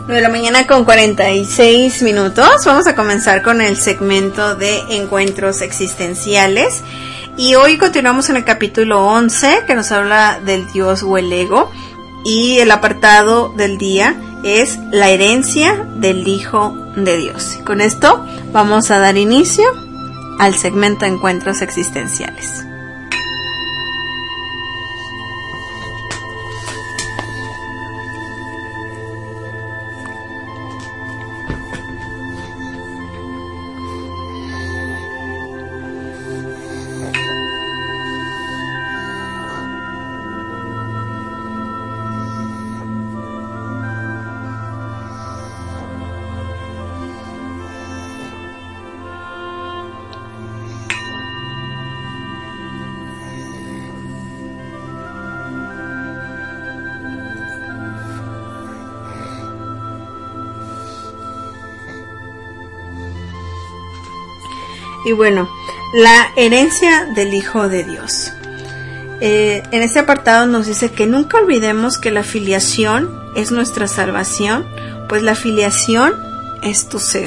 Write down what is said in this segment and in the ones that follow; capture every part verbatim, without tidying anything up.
nueve de la mañana con cuarenta y seis minutos. Vamos a comenzar con el segmento de encuentros existenciales. Y hoy continuamos en el capítulo once, que nos habla del Dios o el ego. Y el apartado del día es la herencia del Hijo de Dios. Y con esto vamos a dar inicio al segmento de encuentros existenciales. Y bueno, la herencia del Hijo de Dios. Eh, en este apartado nos dice que nunca olvidemos que la filiación es nuestra salvación, pues la filiación es tu ser.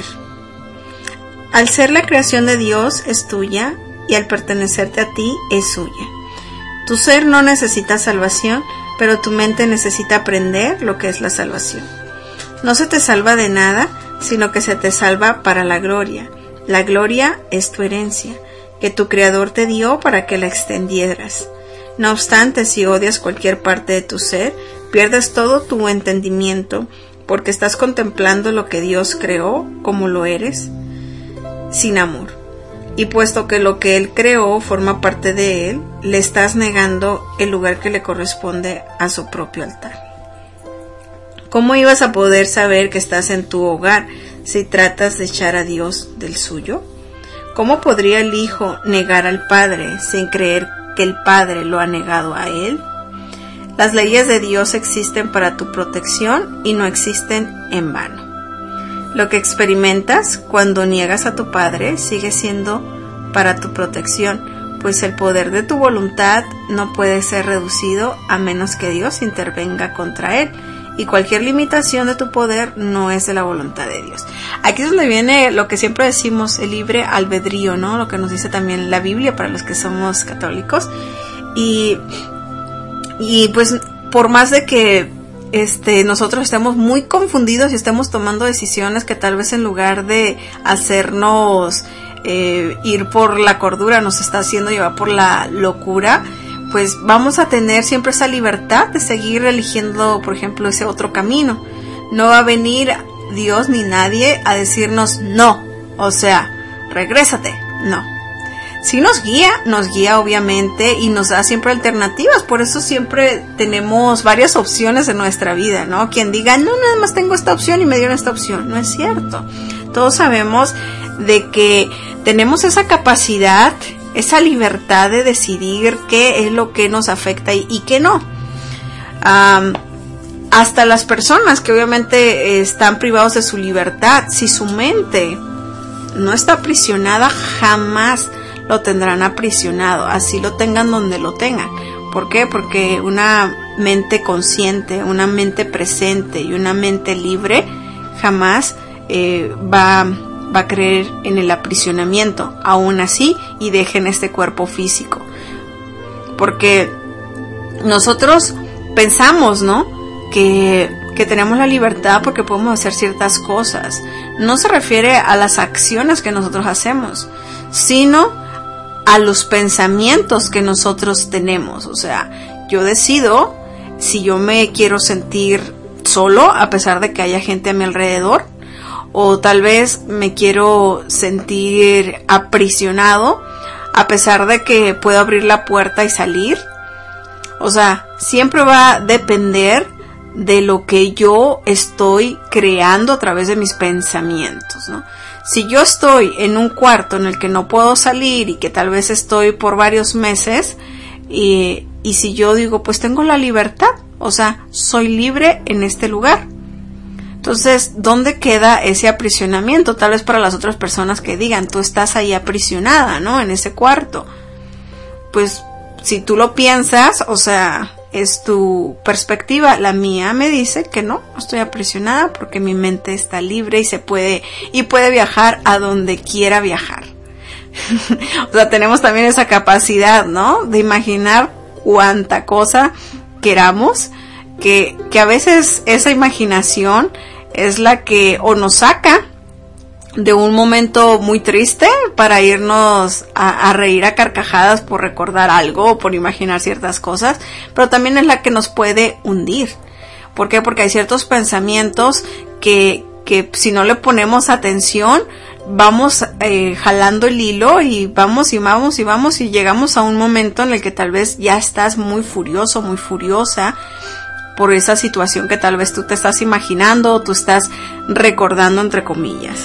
Al ser la creación de Dios es tuya y al pertenecerte a ti es suya. Tu ser no necesita salvación, pero tu mente necesita aprender lo que es la salvación. No se te salva de nada, sino que se te salva para la gloria. La gloria es tu herencia, que tu Creador te dio para que la extendieras. No obstante, si odias cualquier parte de tu ser, pierdes todo tu entendimiento, porque estás contemplando lo que Dios creó como lo eres, sin amor. Y puesto que lo que Él creó forma parte de Él, le estás negando el lugar que le corresponde a su propio altar. ¿Cómo ibas a poder saber que estás en tu hogar si tratas de echar a Dios del suyo? ¿Cómo podría el Hijo negar al Padre sin creer que el Padre lo ha negado a Él? Las leyes de Dios existen para tu protección y no existen en vano. Lo que experimentas cuando niegas a tu Padre sigue siendo para tu protección, pues el poder de tu voluntad no puede ser reducido a menos que Dios intervenga contra él. Y cualquier limitación de tu poder no es de la voluntad de Dios. Aquí es donde viene lo que siempre decimos, el libre albedrío, ¿no? Lo que nos dice también la Biblia para los que somos católicos. Y, y pues por más de que este, nosotros estemos muy confundidos y estemos tomando decisiones que tal vez en lugar de hacernos eh, ir por la cordura nos está haciendo llevar por la locura, pues vamos a tener siempre esa libertad de seguir eligiendo, por ejemplo, ese otro camino. No va a venir Dios ni nadie a decirnos no, o sea, regrésate, no. Si nos guía, nos guía obviamente y nos da siempre alternativas, por eso siempre tenemos varias opciones en nuestra vida, ¿no? Quien diga, no, nada más tengo esta opción y me dieron esta opción, no es cierto. Todos sabemos de que tenemos esa capacidad, esa libertad de decidir qué es lo que nos afecta y, y qué no. Um, hasta las personas que obviamente están privados de su libertad, si su mente no está aprisionada, jamás lo tendrán aprisionado, así lo tengan donde lo tengan. ¿Por qué? Porque una mente consciente, una mente presente y una mente libre jamás eh, va va a creer en el aprisionamiento, aún así, y dejen este cuerpo físico. Porque nosotros pensamos, ¿no? Que, que tenemos la libertad porque podemos hacer ciertas cosas. No se refiere a las acciones que nosotros hacemos, sino a los pensamientos que nosotros tenemos. O sea, yo decido si yo me quiero sentir solo, a pesar de que haya gente a mi alrededor, o tal vez me quiero sentir aprisionado a pesar de que puedo abrir la puerta y salir. O sea, siempre va a depender de lo que yo estoy creando a través de mis pensamientos, ¿no? Si yo estoy en un cuarto en el que no puedo salir y que tal vez estoy por varios meses, y, y si yo digo, pues tengo la libertad, o sea, soy libre en este lugar. Entonces, ¿dónde queda ese aprisionamiento? Tal vez para las otras personas que digan, tú estás ahí aprisionada, ¿no? En ese cuarto. Pues, si tú lo piensas, o sea, es tu perspectiva. La mía me dice que no, estoy aprisionada porque mi mente está libre y se puede, y puede viajar a donde quiera viajar. O sea, tenemos también esa capacidad, ¿no? De imaginar cuánta cosa queramos, que, que a veces esa imaginación es la que o nos saca de un momento muy triste para irnos a, a reír a carcajadas por recordar algo o por imaginar ciertas cosas, pero también es la que nos puede hundir. ¿Por qué? Porque hay ciertos pensamientos que, que si no le ponemos atención, vamos eh, jalando el hilo y vamos y vamos y vamos y llegamos a un momento en el que tal vez ya estás muy furioso, muy furiosa por esa situación que tal vez tú te estás imaginando o tú estás recordando entre comillas.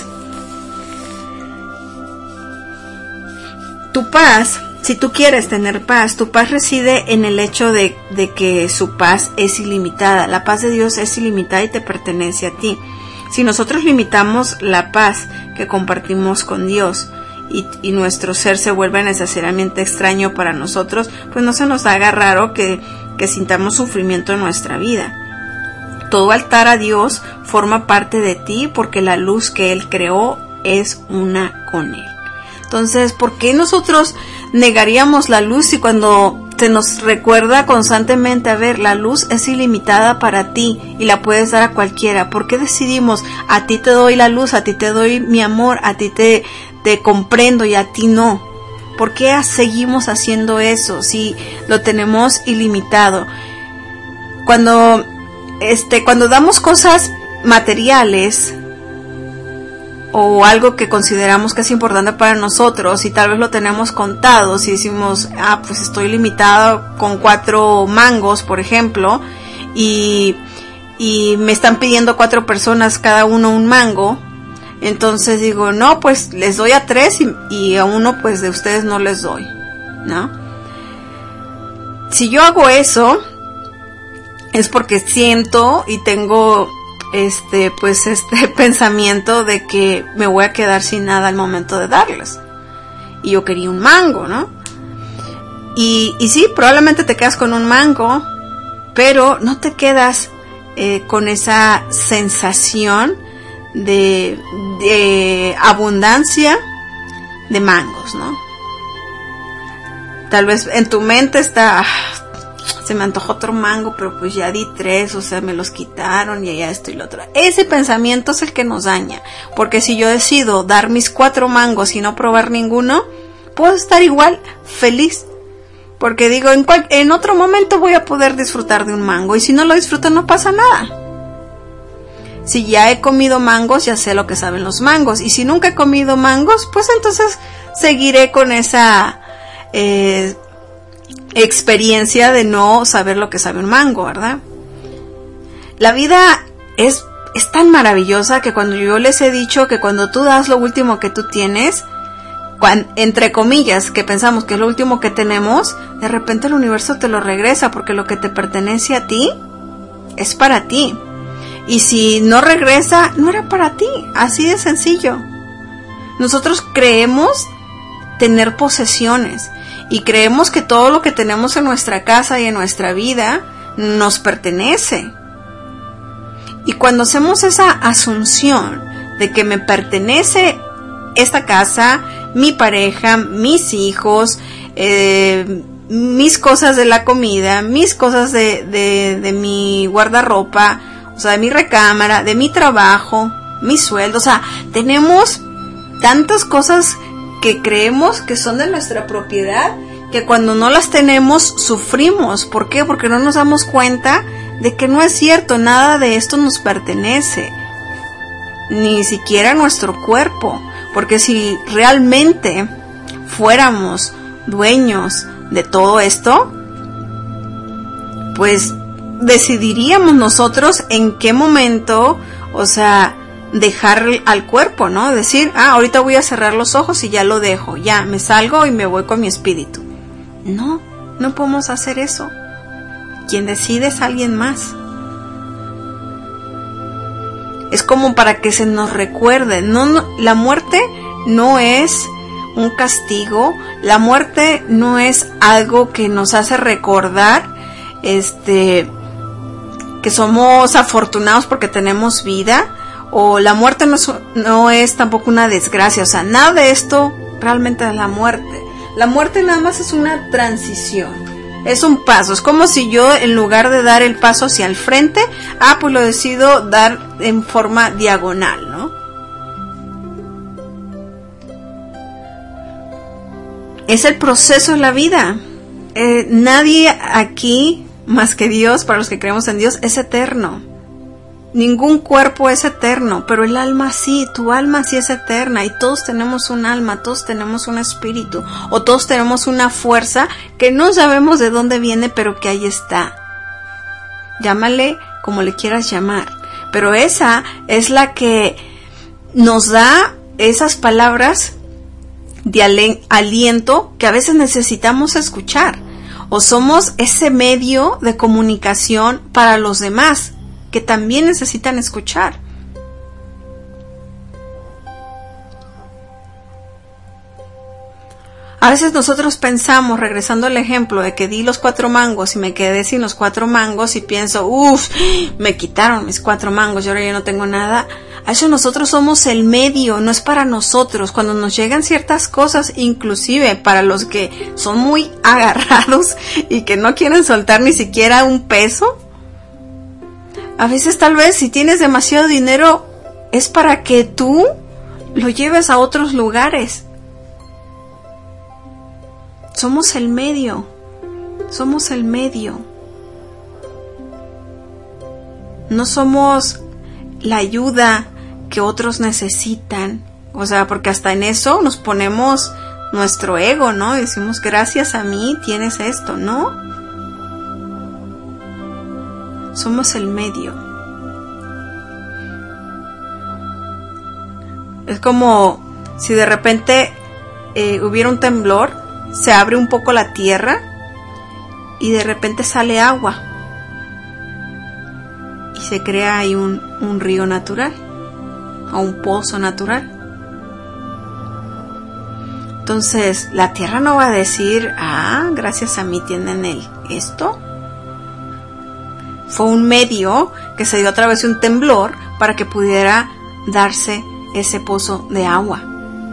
Tu paz, si tú quieres tener paz, tu paz reside en el hecho de, de que su paz es ilimitada. La paz de Dios es ilimitada y te pertenece a ti. Si nosotros limitamos la paz que compartimos con Dios y, y nuestro ser se vuelve necesariamente extraño para nosotros, pues no se nos haga raro que, que sintamos sufrimiento en nuestra vida. Todo altar a Dios forma parte de ti porque la luz que Él creó es una con Él. Entonces, ¿por qué nosotros negaríamos la luz si cuando se nos recuerda constantemente, a ver, la luz es ilimitada para ti y la puedes dar a cualquiera? ¿Por qué decidimos, a ti te doy la luz, a ti te doy mi amor, a ti te, te comprendo y a ti no? ¿Por qué seguimos haciendo eso si lo tenemos ilimitado? Cuando, este, cuando damos cosas materiales o algo que consideramos que es importante para nosotros y tal vez lo tenemos contado, si decimos, ah, pues estoy limitado con cuatro mangos, por ejemplo, y, y me están pidiendo cuatro personas cada uno un mango, entonces digo, no, pues les doy a tres y, y a uno pues de ustedes no les doy, ¿no? Si yo hago eso, es porque siento y tengo este pues este pensamiento de que me voy a quedar sin nada al momento de darles y yo quería un mango, ¿no? Y, y sí, probablemente te quedas con un mango, pero no te quedas eh, con esa sensación de, de abundancia de mangos, ¿no? Tal vez en tu mente está, se me antojó otro mango, pero pues ya di tres, o sea, me los quitaron y ya esto y lo otro. Ese pensamiento es el que nos daña, porque si yo decido dar mis cuatro mangos y no probar ninguno, puedo estar igual feliz, porque digo, en, cual, en otro momento voy a poder disfrutar de un mango, y si no lo disfruto no pasa nada. Si ya he comido mangos, ya sé lo que saben los mangos, y si nunca he comido mangos, pues entonces seguiré con esa eh, experiencia de no saber lo que sabe un mango, ¿verdad? La vida es, es tan maravillosa que cuando yo les he dicho que cuando tú das lo último que tú tienes, cuando, entre comillas, que pensamos que es lo último que tenemos, de repente el universo te lo regresa, porque lo que te pertenece a ti es para ti. Y si no regresa, no era para ti, así de sencillo. Nosotros creemos tener posesiones y creemos que todo lo que tenemos en nuestra casa y en nuestra vida nos pertenece. Y cuando hacemos esa asunción de que me pertenece esta casa, mi pareja, mis hijos, eh, mis cosas de la comida, mis cosas de, de, de mi guardarropa, o sea, de mi recámara, de mi trabajo, mi sueldo, o sea, tenemos tantas cosas que creemos que son de nuestra propiedad, que cuando no las tenemos sufrimos. ¿Por qué? Porque no nos damos cuenta de que no es cierto, nada de esto nos pertenece, ni siquiera nuestro cuerpo, porque si realmente fuéramos dueños de todo esto, pues decidiríamos nosotros en qué momento, o sea, dejar al cuerpo, ¿no? Decir, ah, ahorita voy a cerrar los ojos y ya lo dejo, ya, me salgo y me voy con mi espíritu. No, no podemos hacer eso. Quien decide es alguien más. Es como para que se nos recuerde, no, no, la muerte no es un castigo, la muerte no es algo que nos hace recordar este, que somos afortunados porque tenemos vida, o la muerte no es, no es tampoco una desgracia. O sea, nada de esto realmente es la muerte. La muerte nada más es una transición, es un paso. Es como si yo, en lugar de dar el paso hacia el frente, ah, pues lo decido dar en forma diagonal, ¿no? Es el proceso de la vida. Eh, nadie aquí, más que Dios, para los que creemos en Dios, es eterno. Ningún cuerpo es eterno, pero el alma sí, tu alma sí es eterna, y todos tenemos un alma, todos tenemos un espíritu, o todos tenemos una fuerza que no sabemos de dónde viene, pero que ahí está. Llámale como le quieras llamar, pero esa es la que nos da esas palabras de aliento que a veces necesitamos escuchar, o somos ese medio de comunicación para los demás que también necesitan escuchar. A veces nosotros pensamos, regresando al ejemplo de que di los cuatro mangos y me quedé sin los cuatro mangos, y pienso, uff, me quitaron mis cuatro mangos y ahora ya no tengo nada. A eso nosotros somos el medio, no es para nosotros. Cuando nos llegan ciertas cosas, inclusive para los que son muy agarrados y que no quieren soltar ni siquiera un peso, a veces tal vez si tienes demasiado dinero es para que tú lo lleves a otros lugares. Somos el medio, somos el medio. No somos la ayuda que otros necesitan. O sea, porque hasta en eso nos ponemos nuestro ego, ¿no? Y decimos, gracias a mí tienes esto, ¿no? Somos el medio. Es como si de repente eh, hubiera un temblor, se abre un poco la tierra y de repente sale agua y se crea ahí un, un río natural o un pozo natural. Entonces la tierra no va a decir, ah, gracias a mí tienen el esto. Fue un medio que se dio a través de un temblor para que pudiera darse ese pozo de agua.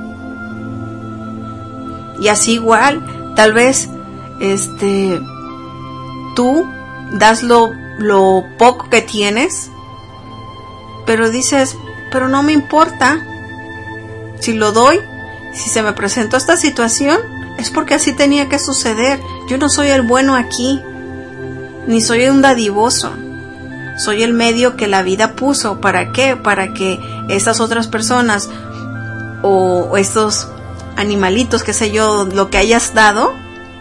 Y así igual, tal vez este tú das lo, lo poco que tienes, pero dices, pero no me importa. Si lo doy, si se me presentó esta situación, es porque así tenía que suceder. Yo no soy el bueno aquí, ni soy un dadivoso. Soy el medio que la vida puso. ¿Para qué? Para que esas otras personas o estos animalitos, qué sé yo, lo que hayas dado,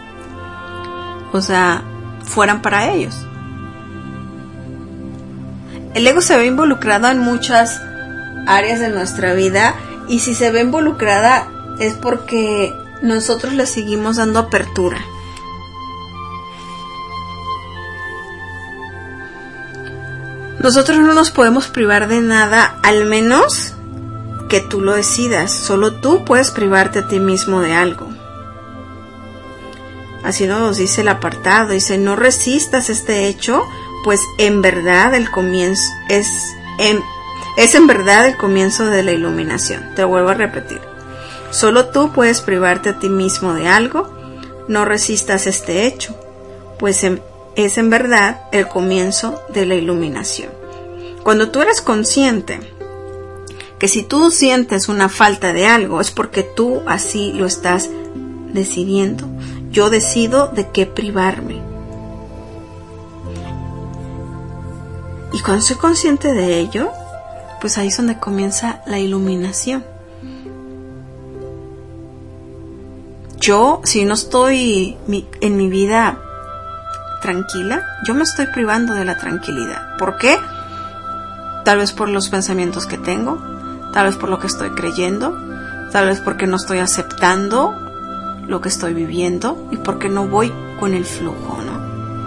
o sea, fueran para ellos. El ego se ve involucrado en muchas áreas de nuestra vida, y si se ve involucrada es porque nosotros le seguimos dando apertura. Nosotros no nos podemos privar de nada, al menos que tú lo decidas. Solo tú puedes privarte a ti mismo de algo. Así nos dice el apartado, dice, no resistas este hecho, pues en verdad el comienzo es en, es en verdad el comienzo de la iluminación. Te vuelvo a repetir. Solo tú puedes privarte a ti mismo de algo. No resistas este hecho, pues en, es en verdad el comienzo de la iluminación. Cuando tú eres consciente que si tú sientes una falta de algo, es porque tú así lo estás decidiendo. Yo decido de qué privarme. Y cuando soy consciente de ello, pues ahí es donde comienza la iluminación. Yo, si no estoy en mi vida tranquila, yo me estoy privando de la tranquilidad. ¿Por qué? Tal vez por los pensamientos que tengo, tal vez por lo que estoy creyendo, tal vez porque no estoy aceptando lo que estoy viviendo y porque no voy con el flujo, ¿no?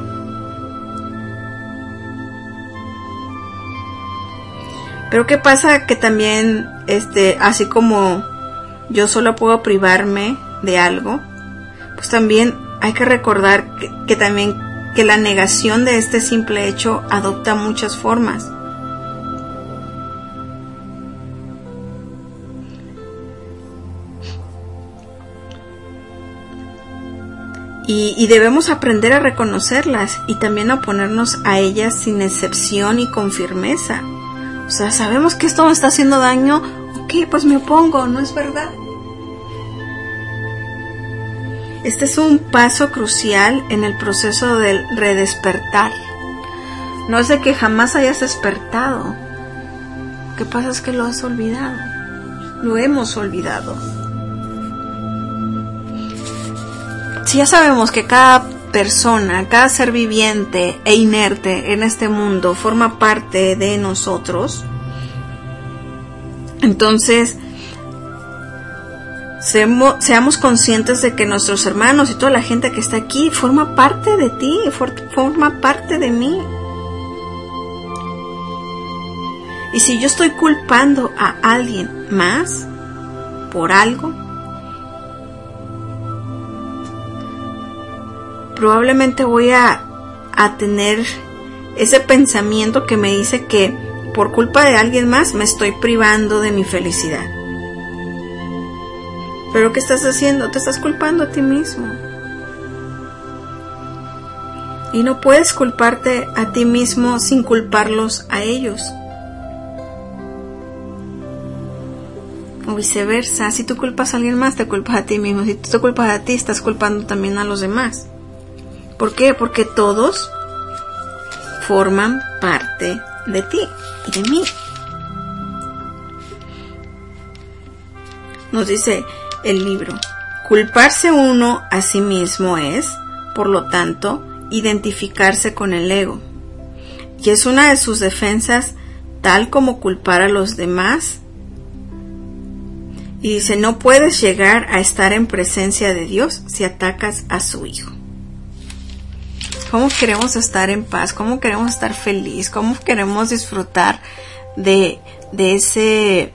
Pero ¿qué pasa? Que también, este, así como yo solo puedo privarme de algo, pues también hay que recordar que, que también que la negación de este simple hecho adopta muchas formas. Y, y debemos aprender a reconocerlas y también a oponernos a ellas sin excepción y con firmeza. O sea, sabemos que esto me está haciendo daño, ok, pues me opongo, no es verdad. Este es un paso crucial en el proceso del redespertar. No es de que jamás hayas despertado. Lo que pasa es que lo has olvidado. Lo hemos olvidado. Si ya sabemos que cada persona, cada ser viviente e inerte en este mundo forma parte de nosotros, entonces seamos, seamos conscientes de que nuestros hermanos y toda la gente que está aquí forma parte de ti, for, forma parte de mí. Y si yo estoy culpando a alguien más por algo, probablemente voy a, a tener ese pensamiento que me dice que por culpa de alguien más me estoy privando de mi felicidad. Pero ¿qué estás haciendo? Te estás culpando a ti mismo. Y no puedes culparte a ti mismo sin culparlos a ellos. O viceversa, si tú culpas a alguien más, te culpas a ti mismo. Si tú te culpas a ti, estás culpando también a los demás. ¿Por qué? Porque todos forman parte de ti y de mí. Nos dice el libro, culparse uno a sí mismo es, por lo tanto, identificarse con el ego. Y es una de sus defensas, tal como culpar a los demás. Y dice, no puedes llegar a estar en presencia de Dios si atacas a su Hijo. ¿Cómo queremos estar en paz? ¿Cómo queremos estar feliz? ¿Cómo queremos disfrutar de, de ese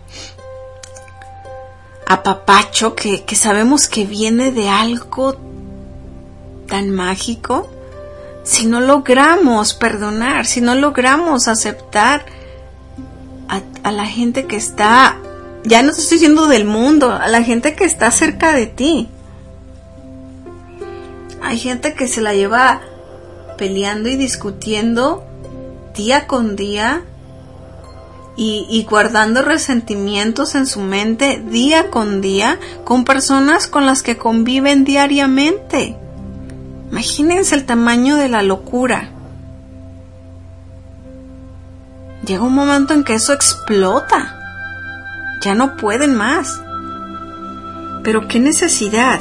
apapacho que, que sabemos que viene de algo tan mágico? Si no logramos perdonar, si no logramos aceptar a, a la gente que está, ya no te estoy diciendo del mundo, a la gente que está cerca de ti. Hay gente que se la lleva peleando y discutiendo día con día y, y guardando resentimientos en su mente día con día con personas con las que conviven diariamente. Imagínense el tamaño de la locura. Llega un momento en que eso explota. Ya no pueden más. Pero qué necesidad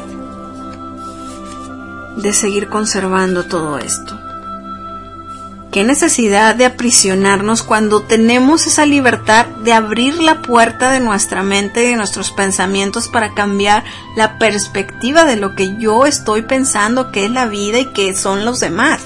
de seguir conservando todo esto. Qué necesidad de aprisionarnos cuando tenemos esa libertad de abrir la puerta de nuestra mente y de nuestros pensamientos para cambiar la perspectiva de lo que yo estoy pensando que es la vida y que son los demás.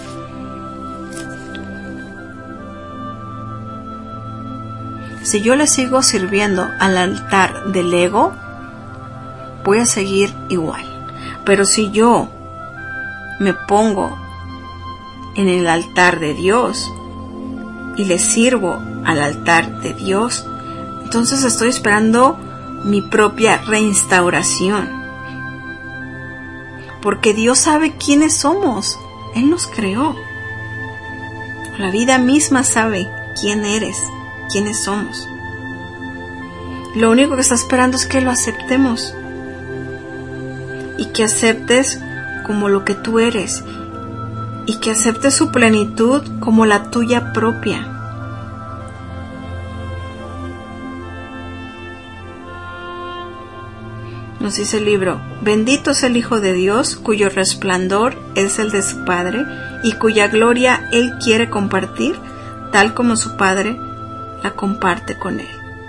Si yo le sigo sirviendo al altar del ego, voy a seguir igual. Pero si yo me pongo en el altar de Dios y le sirvo al altar de Dios, entonces estoy esperando mi propia reinstauración. Porque Dios sabe quiénes somos. Él nos creó. La vida misma sabe quién eres, quiénes somos. Lo único que está esperando es que lo aceptemos. Y que aceptes como lo que tú eres. Y que aceptes su plenitud como la tuya propia. Nos dice el libro, bendito es el Hijo de Dios, cuyo resplandor es el de su Padre, y cuya gloria Él quiere compartir, tal como su Padre la comparte con Él.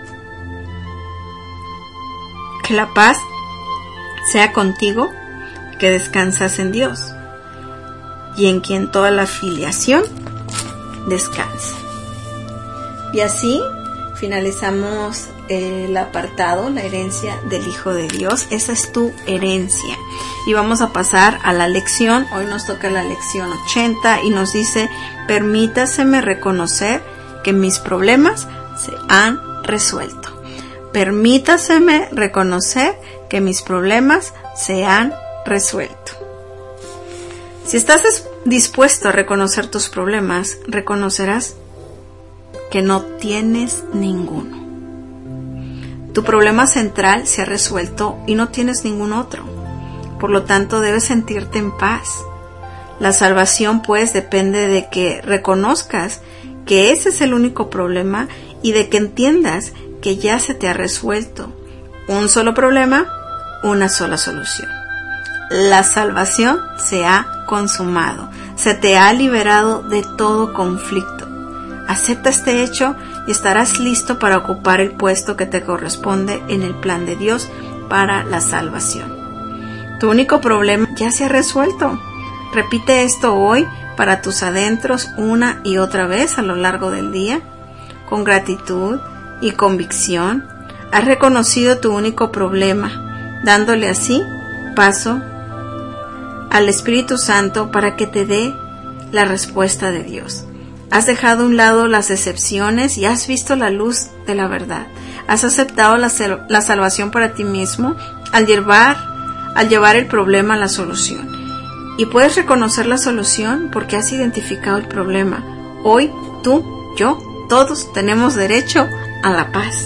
Que la paz sea contigo, que descansas en Dios, y en quien toda la filiación descansa. Y así finalizamos el apartado, la herencia del Hijo de Dios. Esa es tu herencia. Y vamos a pasar a la lección. Hoy nos toca la lección ochenta y nos dice: permítaseme reconocer que mis problemas se han resuelto. Permítaseme reconocer que mis problemas se han resuelto. Si estás dispuesto a reconocer tus problemas, reconocerás que no tienes ninguno. Tu problema central se ha resuelto y no tienes ningún otro. Por lo tanto, debes sentirte en paz. La salvación, pues, depende de que reconozcas que ese es el único problema y de que entiendas que ya se te ha resuelto. Un solo problema, una sola solución. La salvación se ha consumado. Se te ha liberado de todo conflicto. Acepta este hecho y estarás listo para ocupar el puesto que te corresponde en el plan de Dios para la salvación. Tu único problema ya se ha resuelto. Repite esto hoy para tus adentros una y otra vez a lo largo del día. Con gratitud y convicción, has reconocido tu único problema, dándole así paso al Espíritu Santo para que te dé la respuesta de Dios. Has dejado a un lado las excepciones y has visto la luz de la verdad. Has aceptado la, la salvación para ti mismo al llevar, al llevar el problema a la solución. Y puedes reconocer la solución porque has identificado el problema. Hoy, tú, yo, todos tenemos derecho a la paz.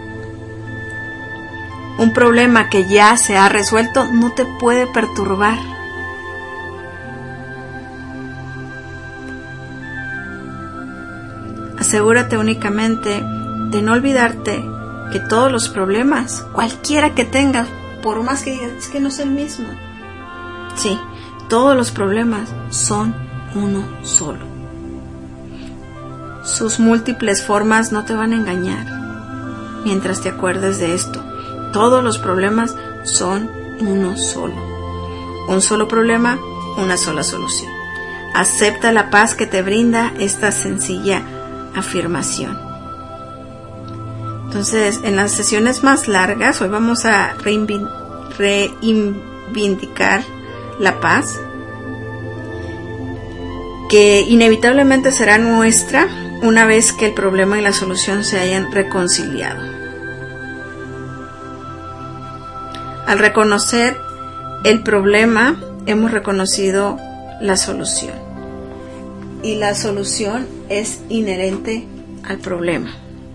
Un problema que ya se ha resuelto no te puede perturbar. Asegúrate únicamente de no olvidarte que todos los problemas, cualquiera que tengas, por más que digas, es que no es el mismo. Sí, todos los problemas son uno solo. Sus múltiples formas no te van a engañar. Mientras te acuerdes de esto, todos los problemas son uno solo. Un solo problema, una sola solución. Acepta la paz que te brinda esta sencilla afirmación. Entonces, en las sesiones más largas, hoy vamos a reivindicar la paz, que inevitablemente será nuestra una vez que el problema y la solución se hayan reconciliado. Al reconocer el problema, hemos reconocido la solución. Y la solución es inherente al problema.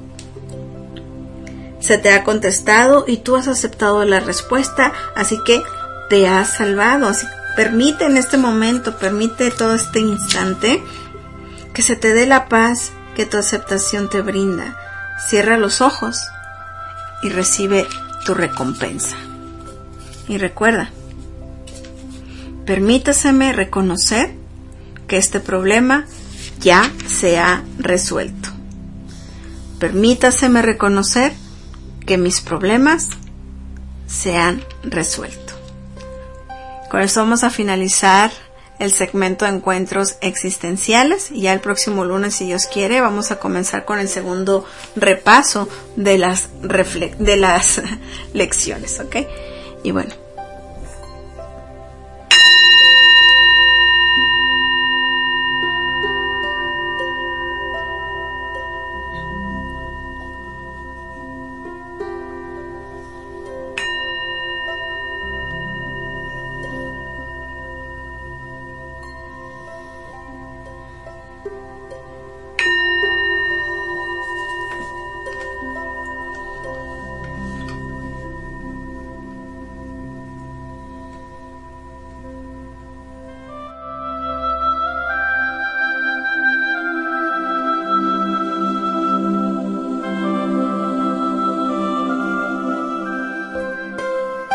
Se te ha contestado y tú has aceptado la respuesta, así que te has salvado. Así, permite en este momento, permite todo este instante que se te dé la paz que tu aceptación te brinda. Cierra los ojos y recibe tu recompensa. Y recuerda, permítaseme reconocer que este problema ya se ha resuelto. Permítaseme reconocer que mis problemas se han resuelto. Con esto vamos a finalizar el segmento de encuentros existenciales y ya el próximo lunes, si Dios quiere, vamos a comenzar con el segundo repaso de las, refle- de las lecciones, ¿ok? Y bueno,